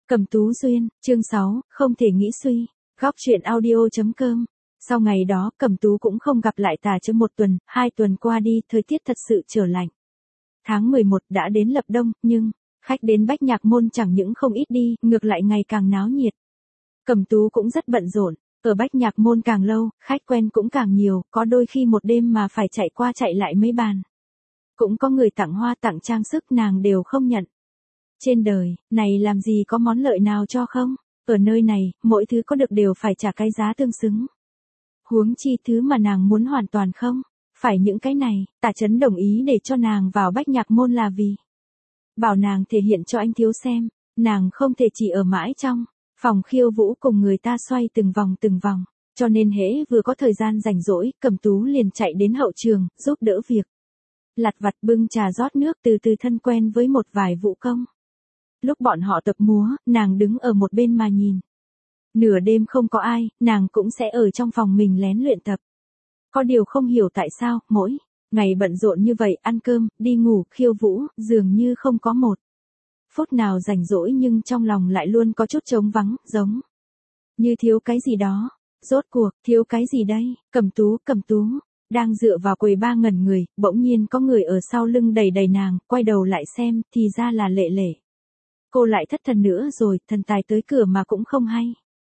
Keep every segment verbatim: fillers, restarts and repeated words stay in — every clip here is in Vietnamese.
Cẩm Tú Duyên, chương sáu, không thể nghĩ suy, góc truyện audio.com. Sau ngày đó, Cẩm Tú cũng không gặp lại Tà Châm một tuần, hai tuần qua đi, thời tiết thật sự trở lạnh. Tháng mười một đã đến lập đông, nhưng, khách đến Bách Nhạc Môn chẳng những không ít đi, ngược lại ngày càng náo nhiệt. Cẩm Tú cũng rất bận rộn, ở Bách Nhạc Môn càng lâu, khách quen cũng càng nhiều, có đôi khi một đêm mà phải chạy qua chạy lại mấy bàn. Cũng có người tặng hoa tặng trang sức nàng đều không nhận. Trên đời, này làm gì có món lợi nào cho không? Ở nơi này, mỗi thứ có được đều phải trả cái giá tương xứng. Huống chi thứ mà nàng muốn hoàn toàn không. Phải những cái này, Tả Chấn đồng ý để cho nàng vào Bách Nhạc Môn là vì bảo nàng thể hiện cho anh thiếu xem, nàng không thể chỉ ở mãi trong phòng khiêu vũ cùng người ta xoay từng vòng từng vòng, cho nên hễ vừa có thời gian rảnh rỗi, Cẩm Tú liền chạy đến hậu trường, giúp đỡ việc. Lặt vặt bưng trà rót nước từ từ thân quen với một vài vũ công. Lúc bọn họ tập múa, nàng đứng ở một bên mà nhìn. Nửa đêm không có ai, nàng cũng sẽ ở trong phòng mình lén luyện tập. Có điều không hiểu tại sao, mỗi ngày bận rộn như vậy, ăn cơm, đi ngủ, khiêu vũ, dường như không có một phút nào rảnh rỗi, nhưng trong lòng lại luôn có chút trống vắng, giống như thiếu cái gì đó. Rốt cuộc, thiếu cái gì đây? Cẩm Tú, Cẩm Tú, đang dựa vào quầy ba ngẩn người, bỗng nhiên có người ở sau lưng đẩy đẩy nàng, quay đầu lại xem, thì ra là Lệ Lệ. Cô lại thất thần nữa rồi, thần tài tới cửa mà cũng không hay.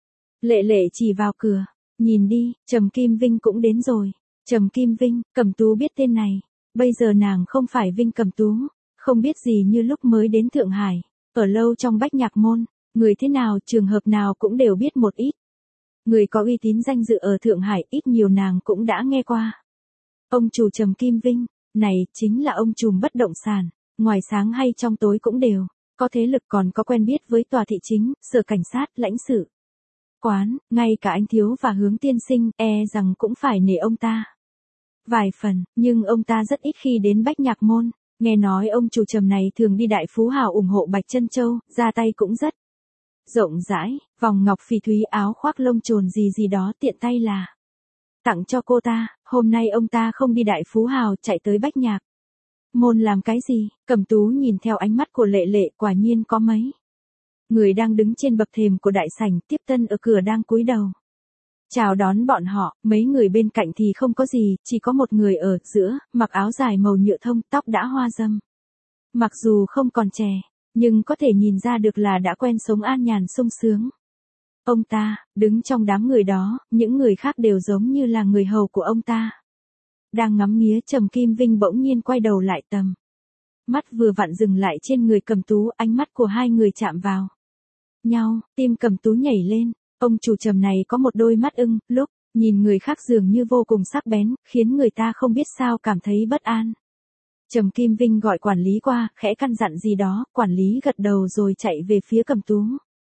Lệ Lệ chỉ vào cửa, nhìn đi, Trầm Kim Vinh cũng đến rồi. Trầm Kim Vinh, Cẩm Tú biết tên này. Bây giờ nàng không phải Vinh Cẩm Tú, không biết gì như lúc mới đến Thượng Hải, ở lâu trong Bách Nhạc Môn, người thế nào, trường hợp nào cũng đều biết một ít. Người có uy tín danh dự ở Thượng Hải, ít nhiều nàng cũng đã nghe qua. Ông chủ Trầm Kim Vinh, này chính là ông trùm bất động sản, ngoài sáng hay trong tối cũng đều có thế lực, còn có quen biết với tòa thị chính, sở cảnh sát, lãnh sự quán, ngay cả anh thiếu và Hướng tiên sinh, e rằng cũng phải nể ông ta vài phần, nhưng ông ta rất ít khi đến Bách Nhạc Môn. Nghe nói ông chủ Trầm này thường đi Đại Phú Hào ủng hộ Bạch Chân Châu, ra tay cũng rất rộng rãi, vòng ngọc phỉ thúy, áo khoác lông trồn gì gì đó tiện tay là tặng cho cô ta. Hôm nay ông ta không đi Đại Phú Hào, chạy tới Bách Nhạc Môn làm cái gì? Cẩm Tú nhìn theo ánh mắt của Lệ Lệ, quả nhiên có mấy người đang đứng trên bậc thềm của đại sảnh, tiếp tân ở cửa đang cúi đầu chào đón bọn họ. Mấy người bên cạnh thì không có gì, chỉ có một người ở giữa, mặc áo dài màu nhựa thông, tóc đã hoa râm. Mặc dù không còn trẻ, nhưng có thể nhìn ra được là đã quen sống an nhàn sung sướng. Ông ta, đứng trong đám người đó, những người khác đều giống như là người hầu của ông ta. Đang ngắm nghía, Trầm Kim Vinh bỗng nhiên quay đầu lại, tầm mắt vừa vặn dừng lại trên người Cẩm Tú, ánh mắt của hai người chạm vào nhau, tim Cẩm Tú nhảy lên. Ông chủ Trầm này có một đôi mắt ưng, lúc nhìn người khác dường như vô cùng sắc bén, khiến người ta không biết sao cảm thấy bất an. Trầm Kim Vinh gọi quản lý qua, khẽ căn dặn gì đó, quản lý gật đầu rồi chạy về phía Cẩm Tú.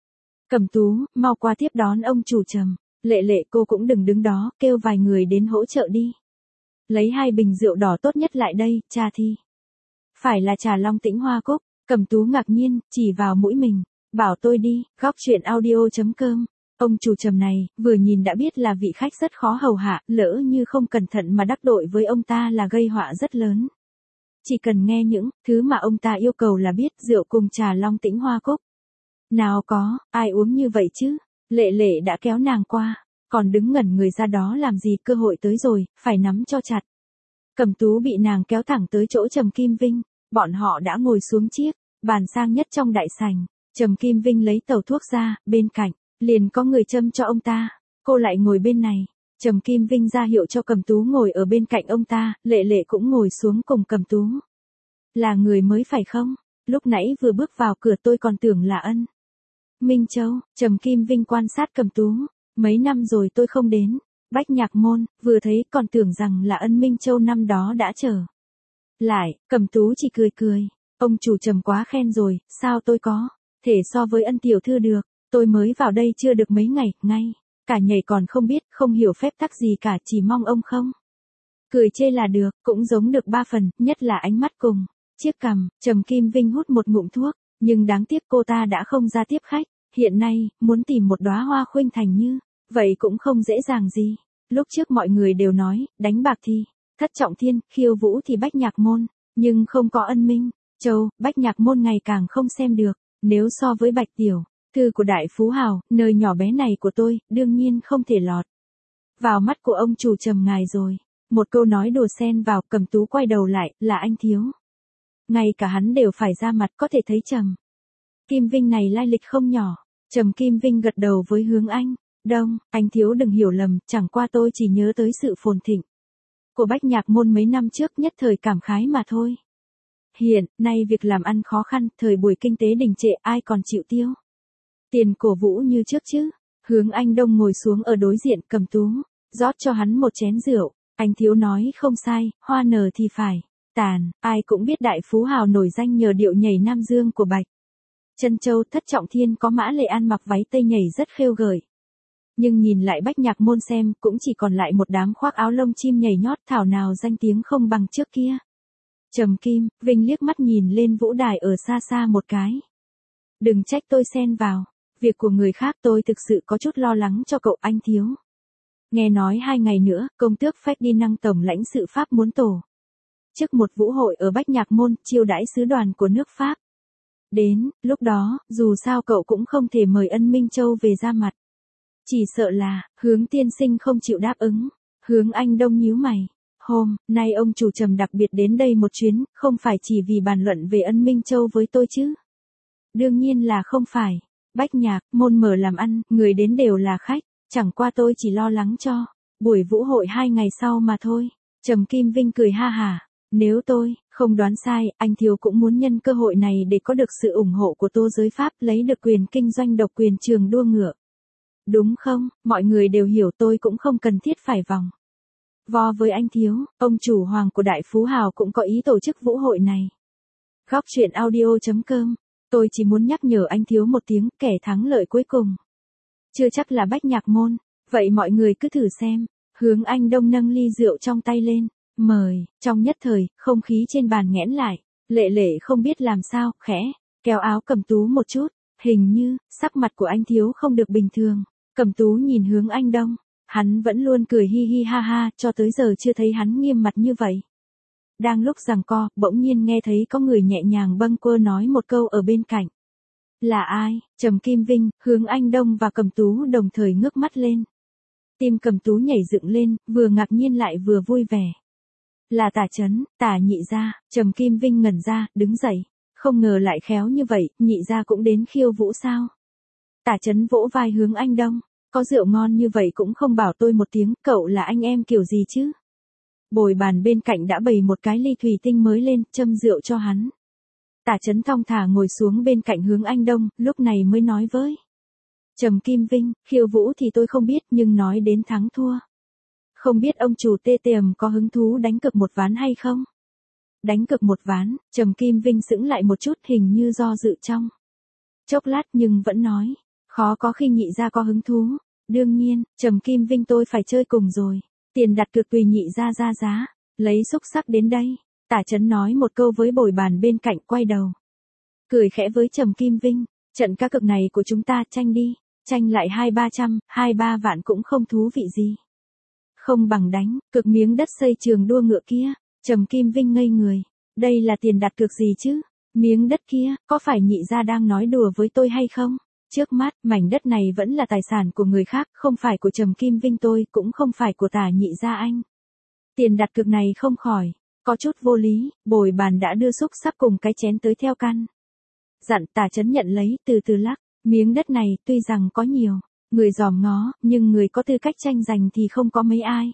Cẩm Tú, mau qua tiếp đón ông chủ Trầm. Lệ Lệ, cô cũng đừng đứng đó, kêu vài người đến hỗ trợ đi. Lấy hai bình rượu đỏ tốt nhất lại đây, trà thi phải là trà Long Tĩnh Hoa Cúc. Cẩm Tú ngạc nhiên, chỉ vào mũi mình, bảo tôi đi. Góc truyện audio.com. Ông chủ Trầm này, vừa nhìn đã biết là vị khách rất khó hầu hạ, lỡ như không cẩn thận mà đắc tội với ông ta là gây họa rất lớn. Chỉ cần nghe những thứ mà ông ta yêu cầu là biết, rượu cùng trà Long Tĩnh Hoa Cúc. Nào có, ai uống như vậy chứ? Lệ Lệ đã kéo nàng qua, còn đứng ngẩn người ra đó làm gì, cơ hội tới rồi, phải nắm cho chặt. Cẩm Tú bị nàng kéo thẳng tới chỗ Trầm Kim Vinh, bọn họ đã ngồi xuống chiếc bàn sang nhất trong đại sảnh. Trầm Kim Vinh lấy tàu thuốc ra, bên cạnh liền có người châm cho ông ta. Cô lại ngồi bên này. Trầm Kim Vinh ra hiệu cho Cẩm Tú ngồi ở bên cạnh ông ta, Lệ Lệ cũng ngồi xuống cùng Cẩm Tú. Là người mới phải không? Lúc nãy vừa bước vào cửa tôi còn tưởng là Ân Minh Châu. Trầm Kim Vinh quan sát Cẩm Tú. Mấy năm rồi tôi không đến Bách Nhạc Môn, vừa thấy còn tưởng rằng là Ân Minh Châu năm đó đã trở lại. Cẩm Tú chỉ cười cười. Ông chủ Trầm quá khen rồi, sao tôi có thể so với Ân tiểu thư được? Tôi mới vào đây chưa được mấy ngày, ngay cả nhảy còn không biết, không hiểu phép tắc gì cả, chỉ mong ông không cười chê là được. Cũng giống được ba phần, nhất là ánh mắt cùng chiếc cằm. Trầm Kim Vinh hút một ngụm thuốc, nhưng đáng tiếc cô ta đã không ra tiếp khách. Hiện nay, muốn tìm một đóa hoa khuynh thành như vậy cũng không dễ dàng gì. Lúc trước mọi người đều nói, đánh bạc thì Thất Trọng Thiên, khiêu vũ thì Bách Nhạc Môn, nhưng không có Ân Minh Châu, Bách Nhạc Môn ngày càng không xem được. Nếu so với Bạch tiểu Thư của đại phú hào, nơi nhỏ bé này của tôi, đương nhiên không thể lọt vào mắt của ông chủ Trầm ngài rồi. Một câu nói đùa xen vào, Cẩm Tú quay đầu lại, là anh Thiếu. Ngay cả hắn đều phải ra mặt, có thể thấy Trầm Kim Vinh này lai lịch không nhỏ. Trầm Kim Vinh gật đầu với Hướng Anh Đông, anh Thiếu đừng hiểu lầm, chẳng qua tôi chỉ nhớ tới sự phồn thịnh của Bách Nhạc Môn mấy năm trước, nhất thời cảm khái mà thôi. Hiện nay việc làm ăn khó khăn, thời buổi kinh tế đình trệ, ai còn chịu tiêu tiền cổ vũ như trước chứ. Hướng Anh Đông ngồi xuống ở đối diện Cẩm Tú, rót cho hắn một chén rượu. Anh Thiếu nói không sai, hoa nở thì phải tàn, ai cũng biết đại phú hào nổi danh nhờ điệu nhảy Nam Dương của Bạch Chân Châu. Thất Trọng Thiên có Mã Lệ ăn mặc váy tây nhảy rất khêu gợi. Nhưng nhìn lại Bách Nhạc Môn xem, cũng chỉ còn lại một đám khoác áo lông chim nhảy nhót, thảo nào danh tiếng không bằng trước kia. Trầm Kim Vinh liếc mắt nhìn lên vũ đài ở xa xa một cái. Đừng trách tôi xen vào việc của người khác, tôi thực sự có chút lo lắng cho cậu anh Thiếu. Nghe nói hai ngày nữa, công tước Ferdinand tổng lãnh sự Pháp muốn tổ chức một vũ hội ở Bách Nhạc Môn, chiêu đãi sứ đoàn của nước Pháp. Đến lúc đó, dù sao cậu cũng không thể mời Ân Minh Châu về ra mặt. Chỉ sợ là, Hướng tiên sinh không chịu đáp ứng. Hướng Anh Đông nhíu mày. Hôm nay ông chủ Trầm đặc biệt đến đây một chuyến, không phải chỉ vì bàn luận về Ân Minh Châu với tôi chứ? Đương nhiên là không phải. Bách Nhạc Môn mở làm ăn, người đến đều là khách. Chẳng qua tôi chỉ lo lắng cho buổi vũ hội hai ngày sau mà thôi. Trầm Kim Vinh cười ha hả. Nếu tôi không đoán sai, anh Thiếu cũng muốn nhân cơ hội này để có được sự ủng hộ của Tô giới Pháp, lấy được quyền kinh doanh độc quyền trường đua ngựa. Đúng không? Mọi người đều hiểu, tôi cũng không cần thiết phải vòng vo với anh Thiếu. Ông chủ hoàng của đại phú hào cũng có ý tổ chức vũ hội này. Góc truyện audio chấm com. Tôi chỉ muốn nhắc nhở anh Thiếu một tiếng, kẻ thắng lợi cuối cùng chưa chắc là Bách Nhạc Môn. Vậy mọi người cứ thử xem. Hướng Anh Đông nâng ly rượu trong tay lên. Mời. Trong nhất thời, không khí trên bàn nghẽn lại. Lệ Lệ không biết làm sao, khẽ kéo áo Cẩm Tú một chút. Hình như sắc mặt của anh Thiếu không được bình thường. Cẩm Tú nhìn Hướng Anh Đông. Hắn vẫn luôn cười hi hi ha ha, cho tới giờ chưa thấy hắn nghiêm mặt như vậy. Đang lúc giằng co, bỗng nhiên nghe thấy có người nhẹ nhàng bâng quơ nói một câu ở bên cạnh. Là ai? Trầm Kim Vinh, Hướng Anh Đông và Cẩm Tú đồng thời ngước mắt lên. Tim Cẩm Tú nhảy dựng lên, vừa ngạc nhiên lại vừa vui vẻ. Là Tả Chấn, Tả nhị gia. Trầm Kim Vinh ngẩn ra, đứng dậy. Không ngờ lại khéo như vậy, nhị gia cũng đến khiêu vũ sao? Tả Chấn vỗ vai Hướng Anh Đông. Có rượu ngon như vậy cũng không bảo tôi một tiếng, cậu là anh em kiểu gì chứ? Bồi bàn bên cạnh đã bày một cái ly thủy tinh mới lên, châm rượu cho hắn. Tả Chấn thong thả ngồi xuống bên cạnh Hướng Anh Đông, lúc này mới nói với Trầm Kim Vinh, khiêu vũ thì tôi không biết, nhưng nói đến thắng thua. Không biết ông chủ tê tê ầm có hứng thú đánh cược một ván hay không? Đánh cược một ván. Trầm Kim Vinh sững lại một chút, hình như do dự trong chốc lát, nhưng vẫn nói. Khó có khi nhị gia có hứng thú. Đương nhiên, Trầm Kim Vinh tôi phải chơi cùng rồi. Tiền đặt cược tùy nhị gia ra giá. Lấy xúc sắc đến đây. Tả Chấn nói một câu với bồi bàn bên cạnh, quay đầu. Cười khẽ với Trầm Kim Vinh. Trận cá cược này của chúng ta, tranh đi. Tranh lại hai ba trăm, hai ba vạn cũng không thú vị gì. Không bằng đánh, cược miếng đất xây trường đua ngựa kia. Trầm Kim Vinh ngây người. Đây là tiền đặt cược gì chứ? Miếng đất kia, có phải nhị gia đang nói đùa với tôi hay không? Trước mắt, mảnh đất này vẫn là tài sản của người khác, không phải của Trầm Kim Vinh tôi, cũng không phải của Tả nhị gia anh. Tiền đặt cược này không khỏi có chút vô lý. Bồi bàn đã đưa xúc sắc cùng cái chén tới theo căn dặn. Tả Chấn nhận lấy, từ từ lắc. Miếng đất này, tuy rằng có nhiều người dòm ngó, nhưng người có tư cách tranh giành thì không có mấy ai.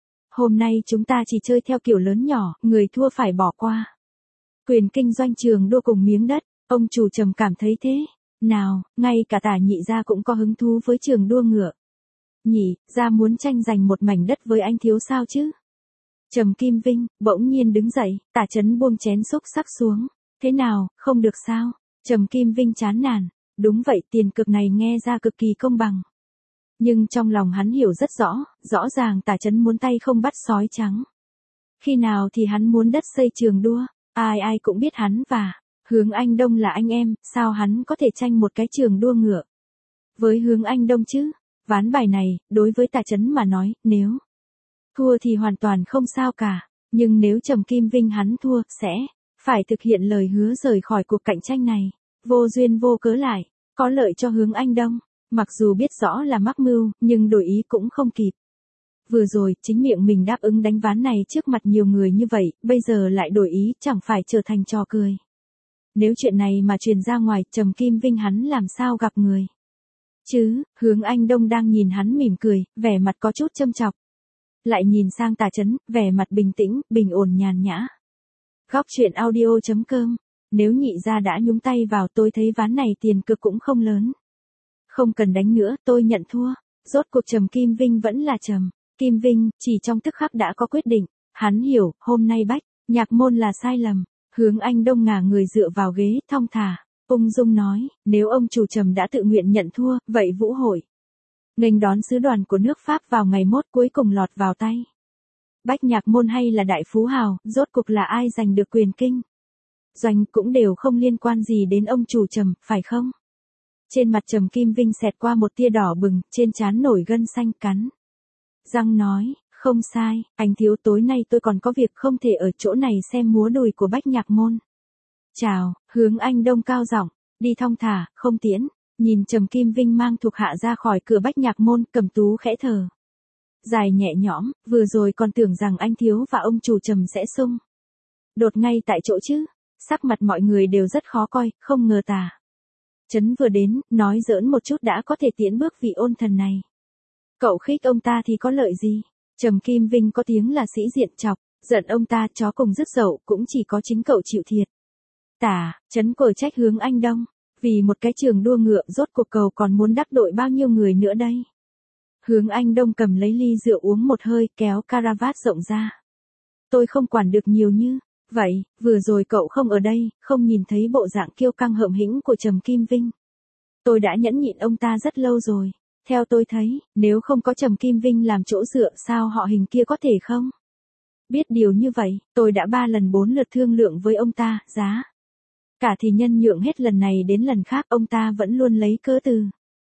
Hôm nay chúng ta chỉ chơi theo kiểu lớn nhỏ, người thua phải bỏ qua quyền kinh doanh trường đua cùng miếng đất. Ông chủ Trầm cảm thấy thế nào, ngay cả Tả nhị gia cũng có hứng thú với trường đua ngựa. Nhị gia muốn tranh giành một mảnh đất với anh Thiếu sao chứ? Trầm Kim Vinh bỗng nhiên đứng dậy. Tả Chấn buông chén xúc sắc xuống. Thế nào, không được sao? Trầm Kim Vinh chán nản. Đúng vậy, tiền cược này nghe ra cực kỳ công bằng. Nhưng trong lòng hắn hiểu rất rõ, rõ ràng Tả Chấn muốn tay không bắt sói trắng. Khi nào thì hắn muốn đất xây trường đua, ai ai cũng biết hắn và Hướng Anh Đông là anh em, sao hắn có thể tranh một cái trường đua ngựa với Hướng Anh Đông chứ? Ván bài này, đối với Tả Chấn mà nói, nếu thua thì hoàn toàn không sao cả. Nhưng nếu Trầm Kim Vinh hắn thua, sẽ phải thực hiện lời hứa rời khỏi cuộc cạnh tranh này. Vô duyên vô cớ lại Có lợi cho Hướng Anh Đông, mặc dù biết rõ là mắc mưu, nhưng đổi ý cũng không kịp. Vừa rồi, chính miệng mình đáp ứng đánh ván này trước mặt nhiều người như vậy, bây giờ lại đổi ý, chẳng phải trở thành trò cười. Nếu chuyện này mà truyền ra ngoài, Trầm Kim Vinh hắn làm sao gặp người. Chứ, Hướng Anh Đông đang nhìn hắn mỉm cười, vẻ mặt có chút châm chọc. Lại nhìn sang Tả Chấn, vẻ mặt bình tĩnh, bình ổn nhàn nhã. Góc truyện audio chấm com. Nếu nhị gia đã nhúng tay vào, tôi thấy ván này tiền cược cũng không lớn. Không cần đánh nữa, tôi nhận thua. Rốt cuộc Trầm Kim Vinh vẫn là Trầm Kim Vinh, chỉ trong tức khắc đã có quyết định. Hắn hiểu, hôm nay Bách Nhạc Môn là sai lầm. Hướng Anh Đông ngả người dựa vào ghế, thong thả, ung dung nói, nếu ông chủ Trầm đã tự nguyện nhận thua, vậy vũ hội nghênh đón sứ đoàn của nước Pháp vào ngày mốt cuối cùng lọt vào tay. Bách Nhạc Môn hay là Đại Phú Hào, rốt cuộc là ai giành được quyền kinh doanh cũng đều không liên quan gì đến ông chủ Trầm, phải không? Trên mặt Trầm Kim Vinh xẹt qua một tia đỏ bừng, trên trán nổi gân xanh, cắn răng nói, không sai, anh thiếu, tối nay tôi còn có việc không thể ở chỗ này xem múa đùi của Bách Nhạc Môn. Chào, Hướng Anh Đông cao giọng, đi thong thả, không tiễn. Nhìn Trầm Kim Vinh mang thuộc hạ ra khỏi cửa Bách Nhạc Môn, Cẩm Tú khẽ thở dài nhẹ nhõm, vừa rồi còn tưởng rằng anh thiếu và ông chủ Trầm sẽ xung đột ngay tại chỗ chứ. Sắc mặt mọi người đều rất khó coi, không ngờ Tả Chấn vừa đến, nói giỡn một chút đã có thể tiến bước vị ôn thần này. Cậu khích ông ta thì có lợi gì? Trầm Kim Vinh có tiếng là sĩ diện chọc, giận ông ta chó cùng dứt dậu, cũng chỉ có chính cậu chịu thiệt. Tả Chấn cờ trách Hướng Anh Đông, vì một cái trường đua ngựa rốt cuộc cầu còn muốn đắc tội bao nhiêu người nữa đây. Hướng Anh Đông cầm lấy ly rượu uống một hơi, kéo caravat rộng ra. Tôi không quản được nhiều như vậy, vừa rồi cậu không ở đây, không nhìn thấy bộ dạng kiêu căng hợm hĩnh của Trầm Kim Vinh. Tôi đã nhẫn nhịn ông ta rất lâu rồi. Theo tôi thấy, nếu không có Trầm Kim Vinh làm chỗ dựa, sao họ Hình kia có thể không? Biết điều như vậy, tôi đã ba lần bốn lượt thương lượng với ông ta, giá cả thì nhân nhượng hết lần này đến lần khác, ông ta vẫn luôn lấy cớ từ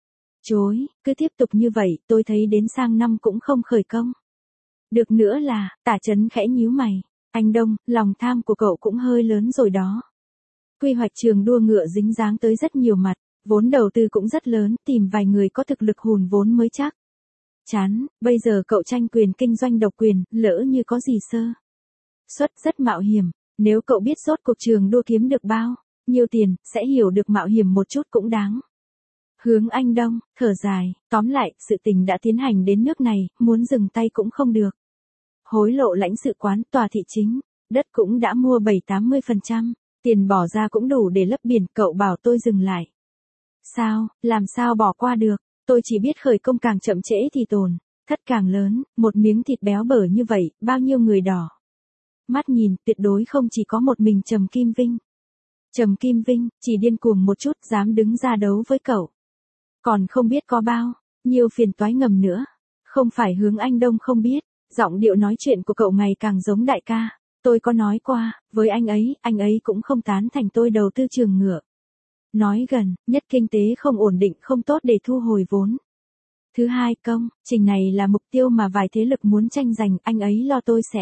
chối. Cứ tiếp tục như vậy, tôi thấy đến sang năm cũng không khởi công được nữa là. Tả Chấn khẽ nhíu mày, anh Đông, lòng tham của cậu cũng hơi lớn rồi đó. Quy hoạch trường đua ngựa dính dáng tới rất nhiều mặt, vốn đầu tư cũng rất lớn, tìm vài người có thực lực hùn vốn mới chắc chắn. Bây giờ cậu tranh quyền kinh doanh độc quyền, lỡ như có gì sơ suất rất mạo hiểm. Nếu cậu biết rốt cuộc trường đua kiếm được bao nhiêu tiền, sẽ hiểu được mạo hiểm một chút cũng đáng. Hướng Anh Đông thở dài, tóm lại, sự tình đã tiến hành đến nước này, muốn dừng tay cũng không được. Hối lộ lãnh sự quán, tòa thị chính, đất cũng đã mua bảy tám mươi phần trăm, tiền bỏ ra cũng đủ để lấp biển, cậu bảo tôi dừng lại. Sao, làm sao bỏ qua được, tôi chỉ biết khởi công càng chậm trễ thì tổn thất càng lớn, một miếng thịt béo bở như vậy, bao nhiêu người đỏ mắt nhìn, tuyệt đối không chỉ có một mình Trầm Kim Vinh. Trầm Kim Vinh, chỉ điên cuồng một chút, dám đứng ra đấu với cậu. Còn không biết có bao nhiêu phiền toái ngầm nữa. Không phải Hướng Anh Đông không biết, giọng điệu nói chuyện của cậu ngày càng giống đại ca. Tôi có nói qua, với anh ấy, anh ấy cũng không tán thành tôi đầu tư trường ngựa. Nói gần, nhất kinh tế không ổn định, không tốt để thu hồi vốn. Thứ hai, công trình này là mục tiêu mà vài thế lực muốn tranh giành, anh ấy lo tôi sẽ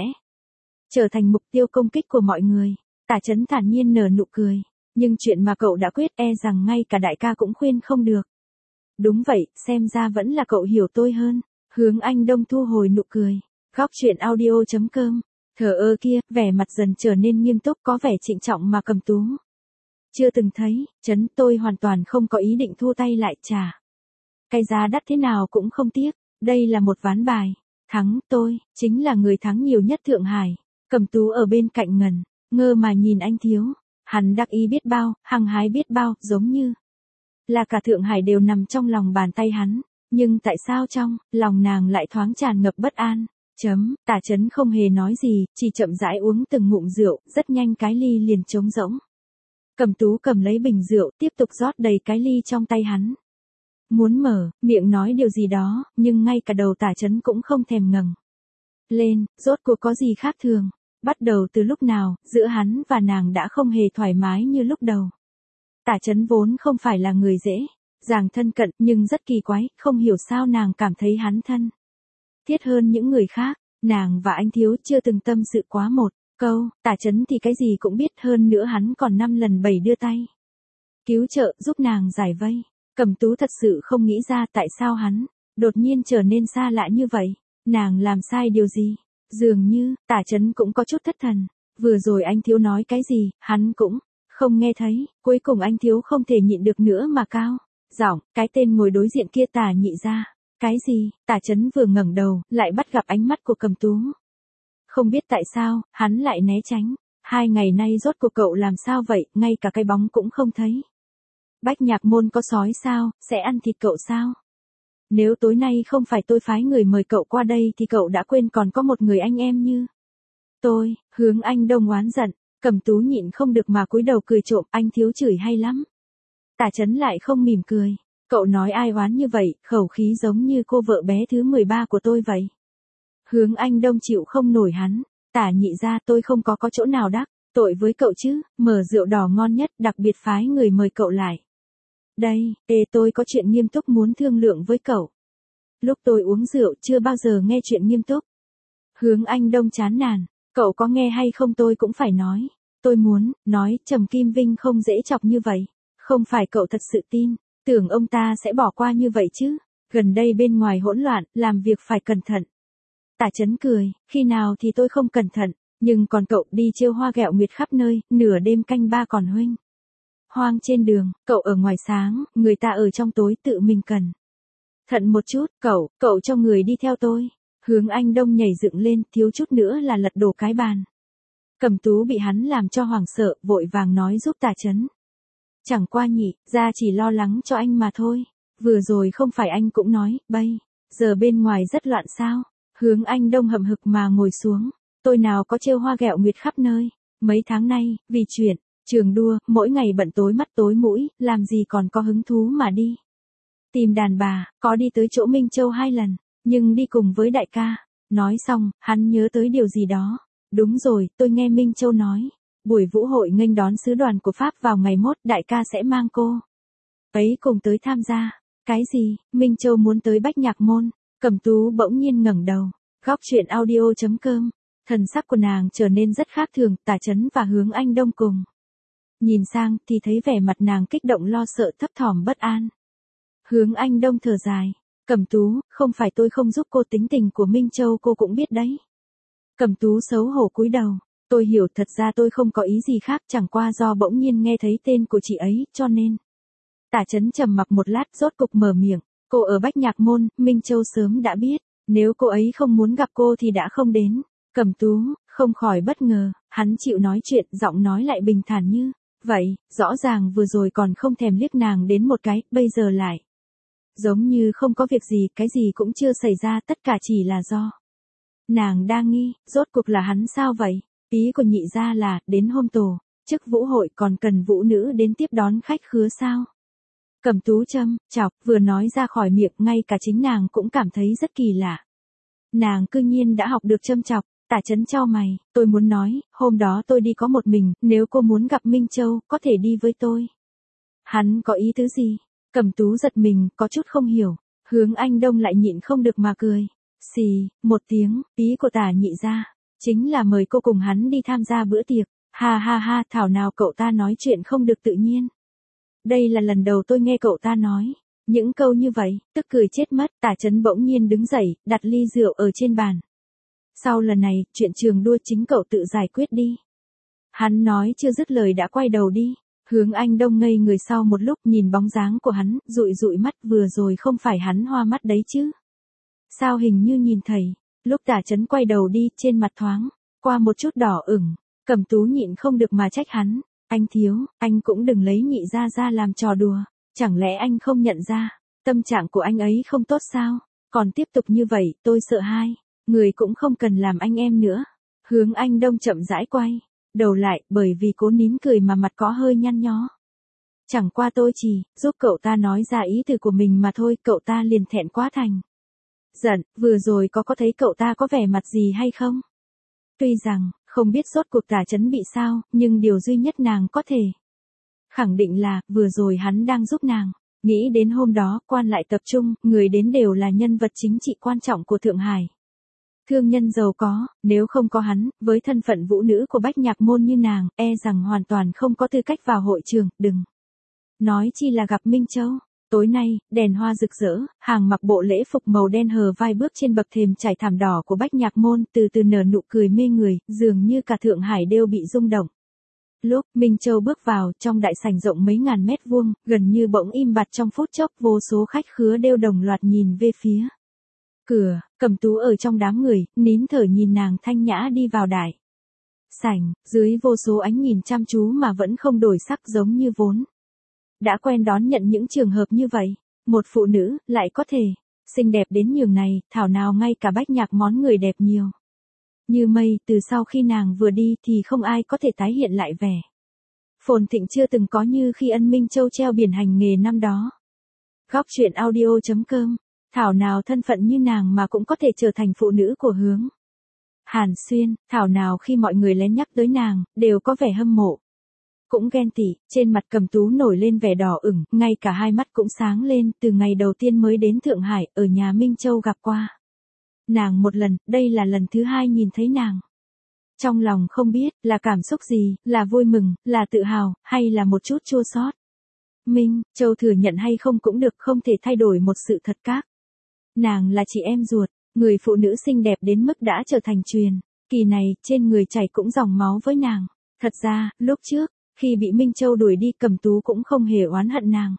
trở thành mục tiêu công kích của mọi người. Tả Chấn thản nhiên nở nụ cười, nhưng chuyện mà cậu đã quyết e rằng ngay cả đại ca cũng khuyên không được. Đúng vậy, xem ra vẫn là cậu hiểu tôi hơn. Hướng Anh Đông thu hồi nụ cười. Góc truyện audio chấm com. Thờ ơ kia, vẻ mặt dần trở nên nghiêm túc, có vẻ trịnh trọng mà Cẩm Tú chưa từng thấy. Chấn, tôi hoàn toàn không có ý định thua tay lại, trả cái giá đắt thế nào cũng không tiếc. Đây là một ván bài thắng, tôi chính là người thắng nhiều nhất Thượng Hải. Cẩm Tú ở bên cạnh ngần ngơ mà nhìn anh thiếu. Hắn đắc ý biết bao, hăng hái biết bao, giống như là cả Thượng Hải đều nằm trong lòng bàn tay hắn. Nhưng tại sao trong lòng nàng lại thoáng tràn ngập bất an? Chấm, Tả Chấn không hề nói gì, chỉ chậm rãi uống từng ngụm rượu, rất nhanh cái ly liền trống rỗng. Cẩm Tú cầm lấy bình rượu, tiếp tục rót đầy cái ly trong tay hắn. Muốn mở miệng nói điều gì đó, nhưng ngay cả đầu Tả Chấn cũng không thèm ngẩng lên. Rốt cuộc có gì khác thường? Bắt đầu từ lúc nào, giữa hắn và nàng đã không hề thoải mái như lúc đầu. Tả Chấn vốn không phải là người dễ dàng thân cận, nhưng rất kỳ quái, không hiểu sao nàng cảm thấy hắn thân thiết hơn những người khác. Nàng và anh thiếu chưa từng tâm sự quá một câu. Tả Chấn thì cái gì cũng biết, hơn nữa hắn còn năm lần bảy đưa tay cứu trợ, giúp nàng giải vây. Cẩm Tú thật sự không nghĩ ra tại sao hắn đột nhiên trở nên xa lạ như vậy. Nàng làm sai điều gì? Dường như, Tả Chấn cũng có chút thất thần. Vừa rồi anh Thiếu nói cái gì, hắn cũng không nghe thấy. Cuối cùng anh Thiếu không thể nhịn được nữa mà cao giọng, cái tên ngồi đối diện kia Tả Nhị Gia. Cái gì? Tả Chấn vừa ngẩng đầu, lại bắt gặp ánh mắt của Cẩm Tú. Không biết tại sao, hắn lại né tránh. Hai ngày nay rốt cuộc cậu làm sao vậy, ngay cả cái bóng cũng không thấy. Bách Nhạc Môn có sói sao, sẽ ăn thịt cậu sao? Nếu tối nay không phải tôi phái người mời cậu qua đây thì cậu đã quên còn có một người anh em như tôi. Hướng Anh Đông oán giận, Cẩm Tú nhịn không được mà cúi đầu cười trộm, anh Thiếu chửi hay lắm. Tả Chấn lại không mỉm cười, cậu nói ai oán như vậy, khẩu khí giống như cô vợ bé thứ mười ba của tôi vậy. Hướng Anh Đông chịu không nổi hắn, Tả Nhị Gia tôi không có có chỗ nào đắc tội với cậu chứ, mở rượu đỏ ngon nhất đặc biệt phái người mời cậu lại. Đây, ê tôi có chuyện nghiêm túc muốn thương lượng với cậu. Lúc tôi uống rượu chưa bao giờ nghe chuyện nghiêm túc. Hướng Anh Đông chán nản, cậu có nghe hay không tôi cũng phải nói. Tôi muốn, nói, Trầm Kim Vinh không dễ chọc như vậy. Không phải cậu thật sự tin, tưởng ông ta sẽ bỏ qua như vậy chứ. Gần đây bên ngoài hỗn loạn, làm việc phải cẩn thận. Tả Chấn cười, khi nào thì tôi không cẩn thận, nhưng còn cậu đi trêu hoa ghẹo nguyệt khắp nơi, nửa đêm canh ba còn huynh hoang trên đường, cậu ở ngoài sáng, người ta ở trong tối, tự mình cần thận một chút. Cậu, cậu cho người đi theo tôi. Hướng Anh Đông nhảy dựng lên, thiếu chút nữa là lật đổ cái bàn. Cẩm Tú bị hắn làm cho hoảng sợ, vội vàng nói giúp Tả Chấn. Chẳng qua nhị, ra chỉ lo lắng cho anh mà thôi. Vừa rồi không phải anh cũng nói, bây giờ bên ngoài rất loạn sao? Hướng Anh Đông hậm hực mà ngồi xuống. Tôi nào có trêu hoa ghẹo nguyệt khắp nơi. Mấy tháng nay, vì chuyện trường đua, mỗi ngày bận tối mắt tối mũi, làm gì còn có hứng thú mà đi tìm đàn bà. Có đi tới chỗ Minh Châu hai lần, nhưng đi cùng với đại ca. Nói xong, hắn nhớ tới điều gì đó. Đúng rồi, tôi nghe Minh Châu nói, buổi vũ hội nghênh đón sứ đoàn của Pháp vào ngày mốt, đại ca sẽ mang cô ấy cùng tới tham gia. Cái gì? Minh Châu muốn tới Bách Nhạc Môn? Cẩm Tú bỗng nhiên ngẩng đầu. Góc truyện audio chấm com. Thần sắc của nàng trở nên rất khác thường. Tả Chấn và Hướng Anh Đông cùng nhìn sang thì thấy vẻ mặt nàng kích động, lo sợ, thấp thỏm, bất an. Hướng Anh Đông thở dài. Cẩm Tú, không phải tôi không giúp cô, tính tình của Minh Châu cô cũng biết đấy. Cẩm Tú xấu hổ cúi đầu. Tôi hiểu, thật ra tôi không có ý gì khác, chẳng qua do bỗng nhiên nghe thấy tên của chị ấy, cho nên. Tả Chấn trầm mặc một lát, rốt cục mở miệng. Cô ở Bách Nhạc Môn, Minh Châu sớm đã biết. Nếu cô ấy không muốn gặp cô thì đã không đến. Cẩm Tú không khỏi bất ngờ, hắn chịu nói chuyện, giọng nói lại bình thản như vậy. Rõ ràng vừa rồi còn không thèm liếc nàng đến một cái, bây giờ lại giống như không có việc gì, cái gì cũng chưa xảy ra, tất cả chỉ là do nàng đang nghi. Rốt cuộc là hắn sao vậy? Ý của Nhị Gia là, đến hôm tổ chức vũ hội còn cần vũ nữ đến tiếp đón khách khứa sao? Cẩm Tú châm chọc vừa nói ra khỏi miệng, ngay cả chính nàng cũng cảm thấy rất kỳ lạ. Nàng cư nhiên đã học được châm chọc. Tả Chấn chau mày, tôi muốn nói, hôm đó tôi đi có một mình, nếu cô muốn gặp Minh Châu, có thể đi với tôi. Hắn có ý tứ gì? Cẩm Tú giật mình, có chút không hiểu. Hướng Anh Đông lại nhịn không được mà cười. Xì, một tiếng, ý của Tả Nhị Gia chính là mời cô cùng hắn đi tham gia bữa tiệc. Ha ha ha, thảo nào cậu ta nói chuyện không được tự nhiên. Đây là lần đầu tôi nghe cậu ta nói những câu như vậy, tức cười chết mất. Tả Chấn bỗng nhiên đứng dậy, đặt ly rượu ở trên bàn. Sau lần này, chuyện trường đua chính cậu tự giải quyết đi. Hắn nói chưa dứt lời đã quay đầu đi. Hướng Anh Đông ngây người sau một lúc, nhìn bóng dáng của hắn, dụi dụi mắt, vừa rồi không phải hắn hoa mắt đấy chứ? Sao hình như nhìn thấy. Lúc Tả Chấn quay đầu đi, trên mặt thoáng qua một chút đỏ ửng. Cẩm Tú nhịn không được mà trách hắn. Anh Thiếu, anh cũng đừng lấy Nhị Gia ra làm trò đùa. Chẳng lẽ anh không nhận ra, tâm trạng của anh ấy không tốt sao? Còn tiếp tục như vậy, tôi sợ hai người cũng không cần làm anh em nữa. Hướng Anh Đông chậm rãi quay đầu lại, bởi vì cố nín cười mà mặt có hơi nhăn nhó. Chẳng qua tôi chỉ giúp cậu ta nói ra ý từ của mình mà thôi. Cậu ta liền thẹn quá thành giận. Vừa rồi có có thấy cậu ta có vẻ mặt gì hay không? Tuy rằng không biết rốt cuộc Tả Chấn bị sao, nhưng điều duy nhất nàng có thể khẳng định là, vừa rồi hắn đang giúp nàng. Nghĩ đến hôm đó, quan lại tập trung, người đến đều là nhân vật chính trị quan trọng của Thượng Hải. Thương nhân giàu có, nếu không có hắn, với thân phận vũ nữ của Bách Nhạc Môn như nàng, e rằng hoàn toàn không có tư cách vào hội trường, đừng nói chi là gặp Minh Châu. Tối nay, đèn hoa rực rỡ, hàng mặc bộ lễ phục màu đen hờ vai bước trên bậc thềm trải thảm đỏ của Bách Nhạc Môn, từ từ nở nụ cười mê người, dường như cả Thượng Hải đều bị rung động. Lúc Minh Châu bước vào, trong đại sảnh rộng mấy ngàn mét vuông, gần như bỗng im bặt trong phút chốc, vô số khách khứa đều đồng loạt nhìn về phía cửa. Cẩm Tú ở trong đám người, nín thở nhìn nàng thanh nhã đi vào đại sảnh, dưới vô số ánh nhìn chăm chú mà vẫn không đổi sắc, giống như vốn đã quen đón nhận những trường hợp như vậy. Một phụ nữ, lại có thể xinh đẹp đến nhường này, thảo nào ngay cả Bách Nhạc Món người đẹp nhiều như mây, từ sau khi nàng vừa đi thì không ai có thể tái hiện lại vẻ phồn thịnh chưa từng có như khi ân Minh Châu treo biển hành nghề năm đó. Góc truyện audio chấm com, thảo nào thân phận như nàng mà cũng có thể trở thành phụ nữ của hướng Hàn Xuyên, thảo nào khi mọi người lén nhắc tới nàng, đều có vẻ hâm mộ, cũng ghen tị. Trên mặt Cẩm Tú nổi lên vẻ đỏ ửng, ngay cả hai mắt cũng sáng lên, từ ngày đầu tiên mới đến Thượng Hải, ở nhà Minh Châu gặp qua nàng một lần, đây là lần thứ hai nhìn thấy nàng. Trong lòng không biết là cảm xúc gì, là vui mừng, là tự hào, hay là một chút chua xót. Minh Châu thừa nhận hay không cũng được, không thể thay đổi một sự thật các nàng là chị em ruột, người phụ nữ xinh đẹp đến mức đã trở thành truyền kỳ này, trên người chảy cũng dòng máu với nàng. Thật ra, lúc trước, khi bị Minh Châu đuổi đi, Cẩm Tú cũng không hề oán hận nàng.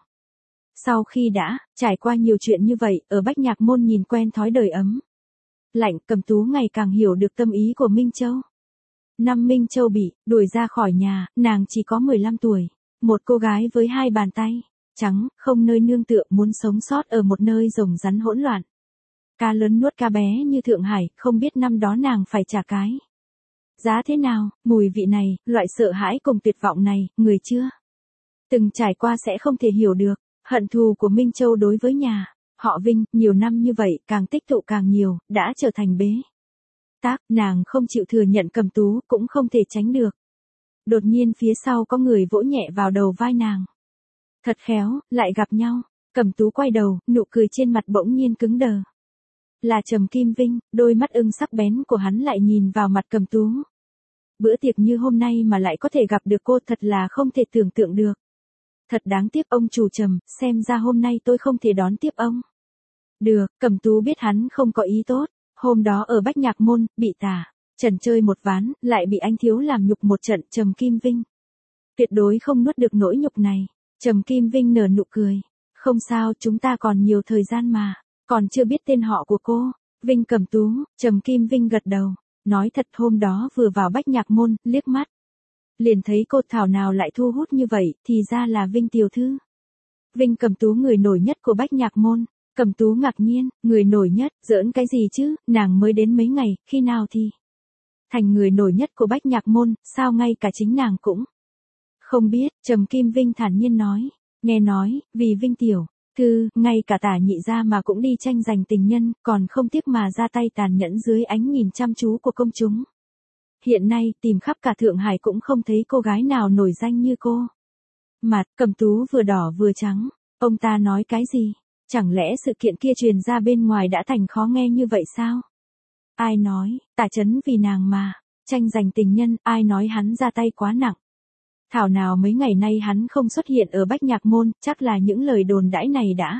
Sau khi đã trải qua nhiều chuyện như vậy, ở Bách Nhạc Môn nhìn quen thói đời ấm lạnh, Cẩm Tú ngày càng hiểu được tâm ý của Minh Châu. Năm Minh Châu bị đuổi ra khỏi nhà, nàng chỉ có mười lăm tuổi, một cô gái với hai bàn tay trắng, không nơi nương tựa, muốn sống sót ở một nơi rồng rắn hỗn loạn. Cá lớn nuốt cá bé như Thượng Hải, không biết năm đó nàng phải trả cái giá thế nào. Mùi vị này, loại sợ hãi cùng tuyệt vọng này, người chưa từng trải qua sẽ không thể hiểu được. Hận thù của Minh Châu đối với nhà họ Vinh, nhiều năm như vậy, càng tích tụ càng nhiều, đã trở thành bế tắc. Nàng không chịu thừa nhận, Cẩm Tú cũng không thể tránh được. Đột nhiên phía sau có người vỗ nhẹ vào đầu vai nàng. Thật khéo, lại gặp nhau. Cẩm Tú quay đầu, nụ cười trên mặt bỗng nhiên cứng đờ. Là Trầm Kim Vinh, đôi mắt ưng sắc bén của hắn lại nhìn vào mặt Cẩm Tú. Bữa tiệc như hôm nay mà lại có thể gặp được cô, thật là không thể tưởng tượng được. Thật đáng tiếc ông chủ Trầm, xem ra hôm nay tôi không thể đón tiếp ông. Được, Cẩm Tú biết hắn không có ý tốt. Hôm đó ở Bách Nhạc Môn, bị tả trần chơi một ván, lại bị anh thiếu làm nhục một trận. Trầm Kim Vinh tuyệt đối không nuốt được nỗi nhục này. Trầm Kim Vinh nở nụ cười. Không sao, chúng ta còn nhiều thời gian mà. Còn chưa biết tên họ của cô. Vinh Cẩm Tú. Trầm Kim Vinh gật đầu. Nói thật, hôm đó vừa vào Bách Nhạc Môn, liếc mắt liền thấy cô, thảo nào lại thu hút như vậy, thì ra là Vinh tiểu thư. Vinh Cẩm Tú, người nổi nhất của Bách Nhạc Môn. Cẩm Tú ngạc nhiên, người nổi nhất, giỡn cái gì chứ, nàng mới đến mấy ngày, khi nào thì thành người nổi nhất của Bách Nhạc Môn, sao ngay cả chính nàng cũng không biết. Trầm Kim Vinh thản nhiên nói, nghe nói, vì Vinh tiểu thư, ngay cả tả nhị gia mà cũng đi tranh giành tình nhân, còn không tiếc mà ra tay tàn nhẫn dưới ánh nhìn chăm chú của công chúng. Hiện nay, tìm khắp cả Thượng Hải cũng không thấy cô gái nào nổi danh như cô. Mặt Cẩm Tú vừa đỏ vừa trắng. Ông ta nói cái gì? Chẳng lẽ sự kiện kia truyền ra bên ngoài đã thành khó nghe như vậy sao? Ai nói, tả chấn vì nàng mà tranh giành tình nhân, ai nói hắn ra tay quá nặng? Thảo nào mấy ngày nay hắn không xuất hiện ở Bách Nhạc Môn, chắc là những lời đồn đãi này đã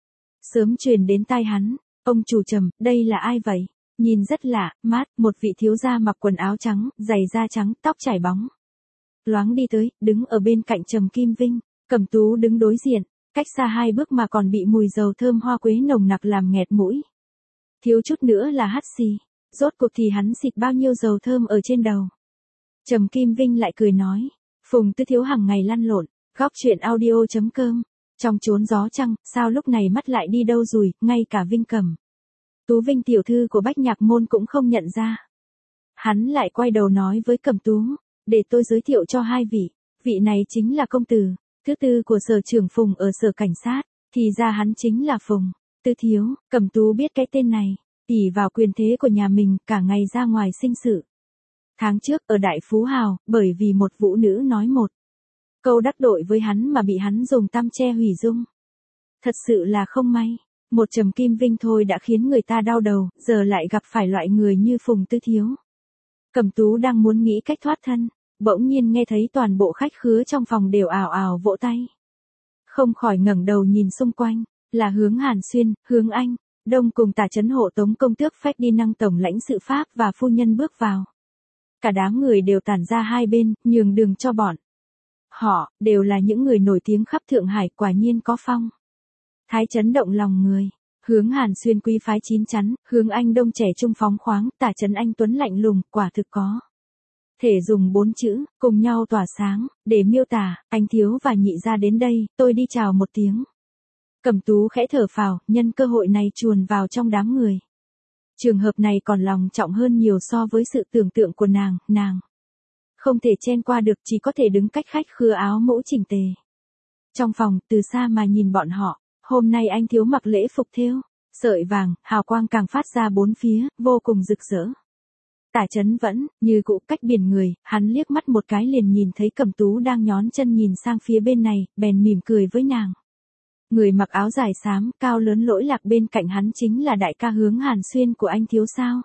sớm truyền đến tai hắn. Ông chủ Trầm, đây là ai vậy? Nhìn rất lạ, mát, một vị thiếu gia mặc quần áo trắng, giày da trắng, tóc chảy bóng loáng đi tới, đứng ở bên cạnh Trầm Kim Vinh. Cẩm Tú đứng đối diện, cách xa hai bước mà còn bị mùi dầu thơm hoa quế nồng nặc làm nghẹt mũi. Thiếu chút nữa là hắt xì. Rốt cuộc thì hắn xịt bao nhiêu dầu thơm ở trên đầu? Trầm Kim Vinh lại cười nói, Phùng Tư Thiếu hàng ngày lăn lộn. Góc truyện audio chấm com. Trong chốn gió trăng, sao lúc này mắt lại đi đâu rồi, ngay cả Vinh Cẩm Tú, Vinh tiểu thư của Bách Nhạc Môn cũng không nhận ra. Hắn lại quay đầu nói với Cẩm Tú, để tôi giới thiệu cho hai vị. Vị này chính là công tử thứ tư của sở trưởng Phùng ở sở cảnh sát. Thì ra hắn chính là Phùng Tư Thiếu. Cẩm Tú biết cái tên này, ỷ vào quyền thế của nhà mình, cả ngày ra ngoài sinh sự. Tháng trước ở Đại Phú Hào, bởi vì một vũ nữ nói một câu đắc tội với hắn mà bị hắn dùng tăm tre hủy dung. Thật sự là không may. Một Trầm Kim Vinh thôi đã khiến người ta đau đầu, giờ lại gặp phải loại người như Phùng Tư Thiếu. Cẩm Tú đang muốn nghĩ cách thoát thân, bỗng nhiên nghe thấy toàn bộ khách khứa trong phòng đều ào ào vỗ tay. không khỏi ngẩng đầu nhìn xung quanh, là Hướng Hàn Xuyên, Hướng Anh, Đông cùng Tả Chấn hộ tống công tước Ferdinand tổng lãnh sự Pháp và phu nhân bước vào. Cả đám người đều tản ra hai bên, nhường đường cho bọn. Họ, đều là những người nổi tiếng khắp Thượng Hải, quả nhiên có phong. Thái chấn động lòng người. Hướng Hàn Xuyên quý phái chín chắn, Hướng Anh Đông trẻ trung phóng khoáng, Tả Chấn anh tuấn lạnh lùng, quả thực có thể dùng bốn chữ, cùng nhau tỏa sáng, để miêu tả. Anh thiếu và nhị gia đến đây, tôi đi chào một tiếng. Cẩm Tú khẽ thở phào, nhân cơ hội này chuồn vào trong đám người. Trường hợp này còn lòng trọng hơn nhiều so với sự tưởng tượng của nàng, nàng không thể chen qua được, chỉ có thể đứng cách khách khứa áo mũ chỉnh tề. Trong phòng, từ xa mà nhìn bọn họ, hôm nay anh thiếu mặc lễ phục thêu, sợi vàng, hào quang càng phát ra bốn phía, vô cùng rực rỡ. Tả Chấn vẫn, như cũ cách biển người, hắn liếc mắt một cái liền nhìn thấy Cẩm Tú đang nhón chân nhìn sang phía bên này, bèn mỉm cười với nàng. Người mặc áo dài xám, cao lớn lỗi lạc bên cạnh hắn chính là đại ca Hướng Hàn Xuyên của anh thiếu sao.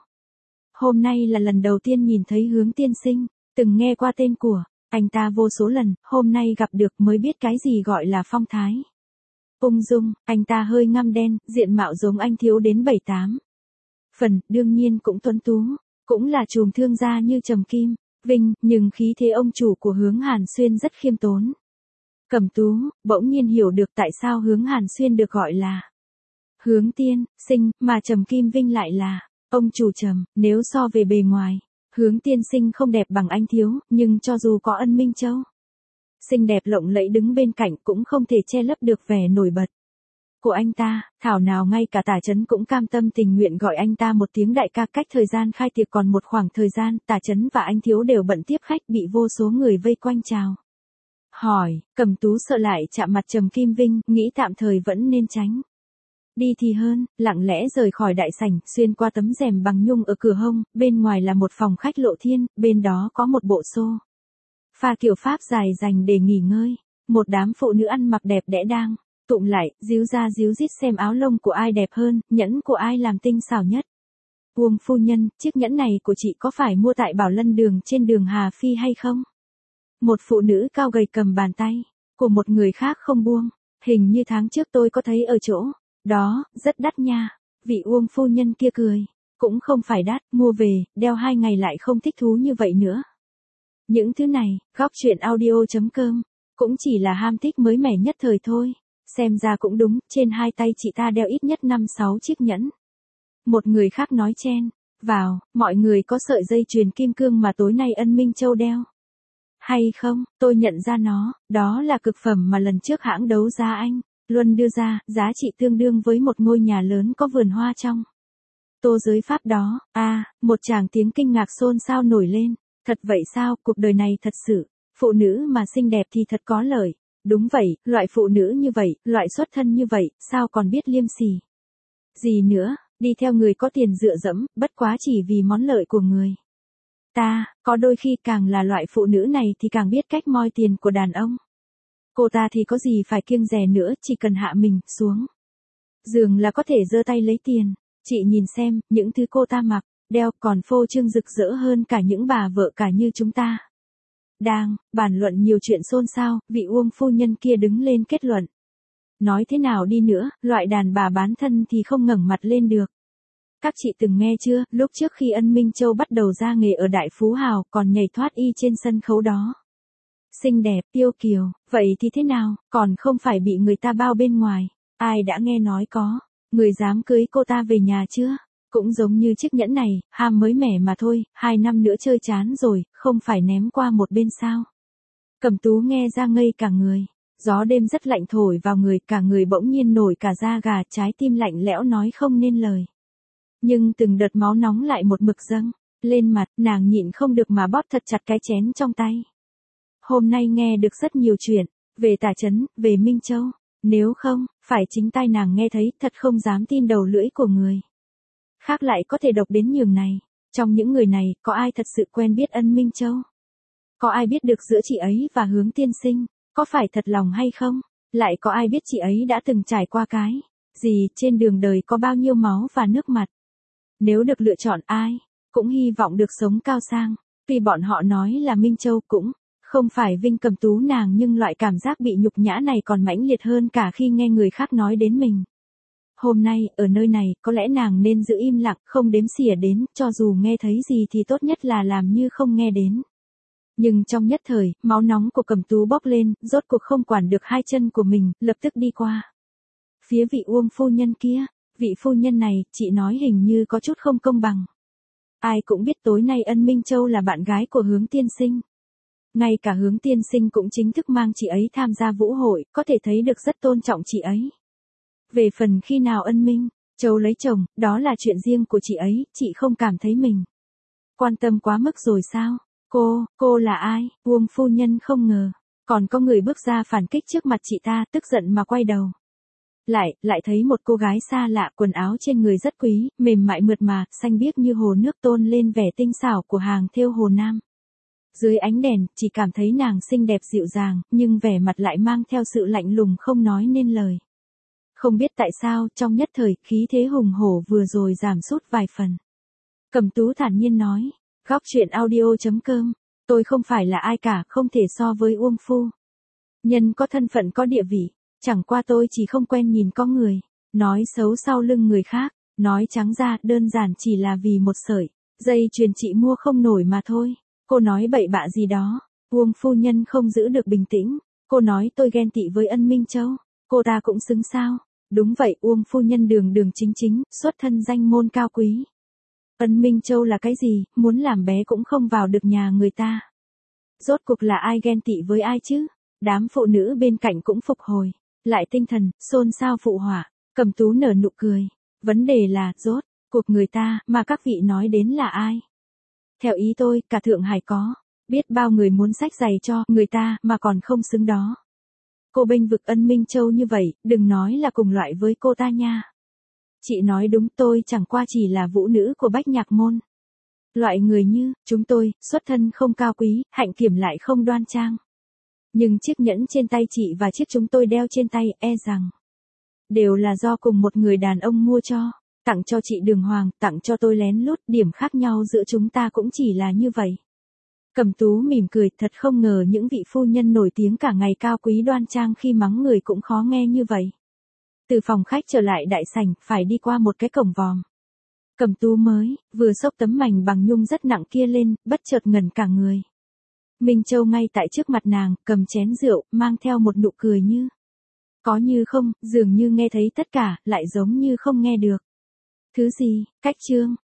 Hôm nay là lần đầu tiên nhìn thấy Hướng tiên sinh, từng nghe qua tên của anh ta vô số lần, hôm nay gặp được mới biết cái gì gọi là phong thái. Ung dung, anh ta hơi ngăm đen, diện mạo giống anh thiếu đến bảy tám phần, đương nhiên cũng tuấn tú, cũng là chùm thương gia như Trầm Kim, Vinh, nhưng khí thế ông chủ của Hướng Hàn Xuyên rất khiêm tốn. Cẩm Tú, bỗng nhiên hiểu được tại sao Hướng Hàn Xuyên được gọi là Hướng tiên sinh, mà Trầm Kim Vinh lại là ông chủ Trầm. Nếu so về bề ngoài, Hướng tiên sinh không đẹp bằng anh thiếu, nhưng cho dù có Ân Minh Châu xinh đẹp lộng lẫy đứng bên cạnh cũng không thể che lấp được vẻ nổi bật của anh ta. Thảo nào ngay cả Tả Chấn cũng cam tâm tình nguyện gọi anh ta một tiếng đại ca. Cách thời gian khai tiệc còn một khoảng thời gian, Tả Chấn và anh thiếu đều bận tiếp khách, bị vô số người vây quanh chào hỏi. Cẩm Tú sợ lại chạm mặt Trầm Kim Vinh, nghĩ tạm thời vẫn nên tránh đi thì hơn, lặng lẽ rời khỏi đại sảnh, xuyên qua tấm rèm bằng nhung ở cửa hông. Bên ngoài là một phòng khách lộ thiên, bên đó có một bộ xô pha kiểu Pháp dài dành để nghỉ ngơi. Một đám phụ nữ ăn mặc đẹp đẽ đang tụm lại, díu ra díu dít xem áo lông của ai đẹp hơn, nhẫn của ai làm tinh xảo nhất. Uông phu nhân, chiếc nhẫn này của chị có phải mua tại Bảo Lân đường trên đường Hà Phi hay không? Một phụ nữ cao gầy cầm bàn tay của một người khác không buông. Hình như tháng trước tôi có thấy ở chỗ đó, rất đắt nha. Vị Uông phu nhân kia cười. Cũng không phải đắt, mua về, đeo hai ngày lại không thích thú như vậy nữa. Những thứ này, góc truyện audio chấm com, cũng chỉ là ham thích mới mẻ nhất thời thôi. Xem ra cũng đúng, trên hai tay chị ta đeo ít nhất năm sáu chiếc nhẫn. Một người khác nói chen vào, mọi người có sợi dây chuyền kim cương mà tối nay Ân Minh Châu đeo hay không? Tôi nhận ra nó, đó là cực phẩm mà lần trước hãng đấu giá anh Luân đưa ra, giá trị tương đương với một ngôi nhà lớn có vườn hoa trong tô giới Pháp đó. A, à, một tràng tiếng kinh ngạc xôn xao nổi lên. Thật vậy sao? Cuộc đời này thật sự, phụ nữ mà xinh đẹp thì thật có lợi. Đúng vậy, loại phụ nữ như vậy, loại xuất thân như vậy, sao còn biết liêm sỉ gì nữa, đi theo người có tiền dựa dẫm, bất quá chỉ vì món lợi của người ta. Có đôi khi càng là loại phụ nữ này thì càng biết cách moi tiền của đàn ông. Cô ta thì có gì phải kiêng dè nữa, chỉ cần hạ mình xuống giường là có thể giơ tay lấy tiền. Chị nhìn xem, những thứ cô ta mặc, đeo còn phô trương rực rỡ hơn cả những bà vợ cả như chúng ta. Đang bàn luận nhiều chuyện xôn xao, vị Uông phu nhân kia đứng lên kết luận. Nói thế nào đi nữa, loại đàn bà bán thân thì không ngẩng mặt lên được. Các chị từng nghe chưa, lúc trước khi Ân Minh Châu bắt đầu ra nghề ở Đại Phú Hào còn nhảy thoát y trên sân khấu đó. Xinh đẹp, yêu kiều, vậy thì thế nào, còn không phải bị người ta bao bên ngoài. Ai đã nghe nói có người dám cưới cô ta về nhà chưa? Cũng giống như chiếc nhẫn này, ham mới mẻ mà thôi, hai năm nữa chơi chán rồi, không phải ném qua một bên sao. Cẩm Tú nghe ra ngây cả người, gió đêm rất lạnh thổi vào người, cả người bỗng nhiên nổi cả da gà, trái tim lạnh lẽo nói không nên lời. Nhưng từng đợt máu nóng lại một mực dâng lên mặt, nàng nhịn không được mà bóp thật chặt cái chén trong tay. Hôm nay nghe được rất nhiều chuyện, về Tả Chấn, về Minh Châu, nếu không, phải chính tai nàng nghe thấy, thật không dám tin đầu lưỡi của người khác lại có thể độc đến nhường này. Trong những người này, có ai thật sự quen biết Ân Minh Châu? Có ai biết được giữa chị ấy và Hướng tiên sinh có phải thật lòng hay không? Lại có ai biết chị ấy đã từng trải qua cái gì trên đường đời, có bao nhiêu máu và nước mặt? Nếu được lựa chọn ai cũng hy vọng được sống cao sang. Tuy bọn họ nói là Minh Châu cũng Không phải Vinh Cầm Tú nàng nhưng loại cảm giác bị nhục nhã này còn mãnh liệt hơn cả khi nghe người khác nói đến mình. Hôm nay, ở nơi này, có lẽ nàng nên giữ im lặng, không đếm xỉa đến, cho dù nghe thấy gì thì tốt nhất là làm như không nghe đến. Nhưng trong nhất thời, máu nóng của Cầm Tú bốc lên, rốt cuộc không quản được hai chân của mình, lập tức đi qua phía vị Uông phu nhân kia. Vị phu nhân này, chị nói hình như có chút không công bằng. Ai cũng biết tối nay Ân Minh Châu là bạn gái của Hướng tiên sinh. Ngay cả Hướng tiên sinh cũng chính thức mang chị ấy tham gia vũ hội, có thể thấy được rất tôn trọng chị ấy. Về phần khi nào Ân Minh Châu lấy chồng, đó là chuyện riêng của chị ấy, chị không cảm thấy mình quan tâm quá mức rồi sao? Cô, cô là ai? Uông phu nhân không ngờ, còn có người bước ra phản kích trước mặt chị ta, tức giận mà quay đầu. Lại, lại thấy một cô gái xa lạ, quần áo trên người rất quý, mềm mại mượt mà, xanh biếc như hồ nước tôn lên vẻ tinh xảo của hàng thêu Hồ Nam. Dưới ánh đèn, chỉ cảm thấy nàng xinh đẹp dịu dàng, nhưng vẻ mặt lại mang theo sự lạnh lùng không nói nên lời. Không biết tại sao, trong nhất thời, khí thế hùng hổ vừa rồi giảm sút vài phần. Cầm Tú thản nhiên nói, góc truyện audio chấm com, tôi không phải là ai cả, không thể so với Uông phu nhân có thân phận có địa vị. Chẳng qua tôi chỉ không quen nhìn có người nói xấu sau lưng người khác, nói trắng ra đơn giản chỉ là vì một sợi dây chuyền chị mua không nổi mà thôi. Cô nói bậy bạ gì đó. Uông phu nhân không giữ được bình tĩnh. Cô nói tôi ghen tị với Ân Minh Châu. Cô ta cũng xứng sao? Đúng vậy, Uông phu nhân đường đường chính chính, xuất thân danh môn cao quý. Ân Minh Châu là cái gì, muốn làm bé cũng không vào được nhà người ta. Rốt cuộc là ai ghen tị với ai chứ? Đám phụ nữ bên cạnh cũng phục hồi lại tinh thần, xôn xao phụ họa. Cầm Tú nở nụ cười. Vấn đề là, rốt cuộc người ta, mà các vị nói đến là ai? Theo ý tôi, cả Thượng Hải có biết bao người muốn xách giày cho người ta, mà còn không xứng đó. Cô bênh vực Ân Minh Châu như vậy, đừng nói là cùng loại với cô ta nha. Chị nói đúng, tôi chẳng qua chỉ là vũ nữ của Bách Nhạc môn. Loại người như chúng tôi, xuất thân không cao quý, hạnh kiểm lại không đoan trang. Nhưng chiếc nhẫn trên tay chị và chiếc chúng tôi đeo trên tay, e rằng đều là do cùng một người đàn ông mua cho. Tặng cho chị đường hoàng, tặng cho tôi lén lút, điểm khác nhau giữa chúng ta cũng chỉ là như vậy. Cầm Tú mỉm cười, thật không ngờ những vị phu nhân nổi tiếng cả ngày cao quý đoan trang khi mắng người cũng khó nghe như vậy. Từ phòng khách trở lại đại sảnh, phải đi qua một cái cổng vòm. Cầm Tú mới vừa xốc tấm mảnh bằng nhung rất nặng kia lên, bất chợt ngẩn cả người. Minh Châu ngay tại trước mặt nàng, cầm chén rượu, mang theo một nụ cười như có như không, dường như nghe thấy tất cả, lại giống như không nghe được. Thứ gì, cách chương,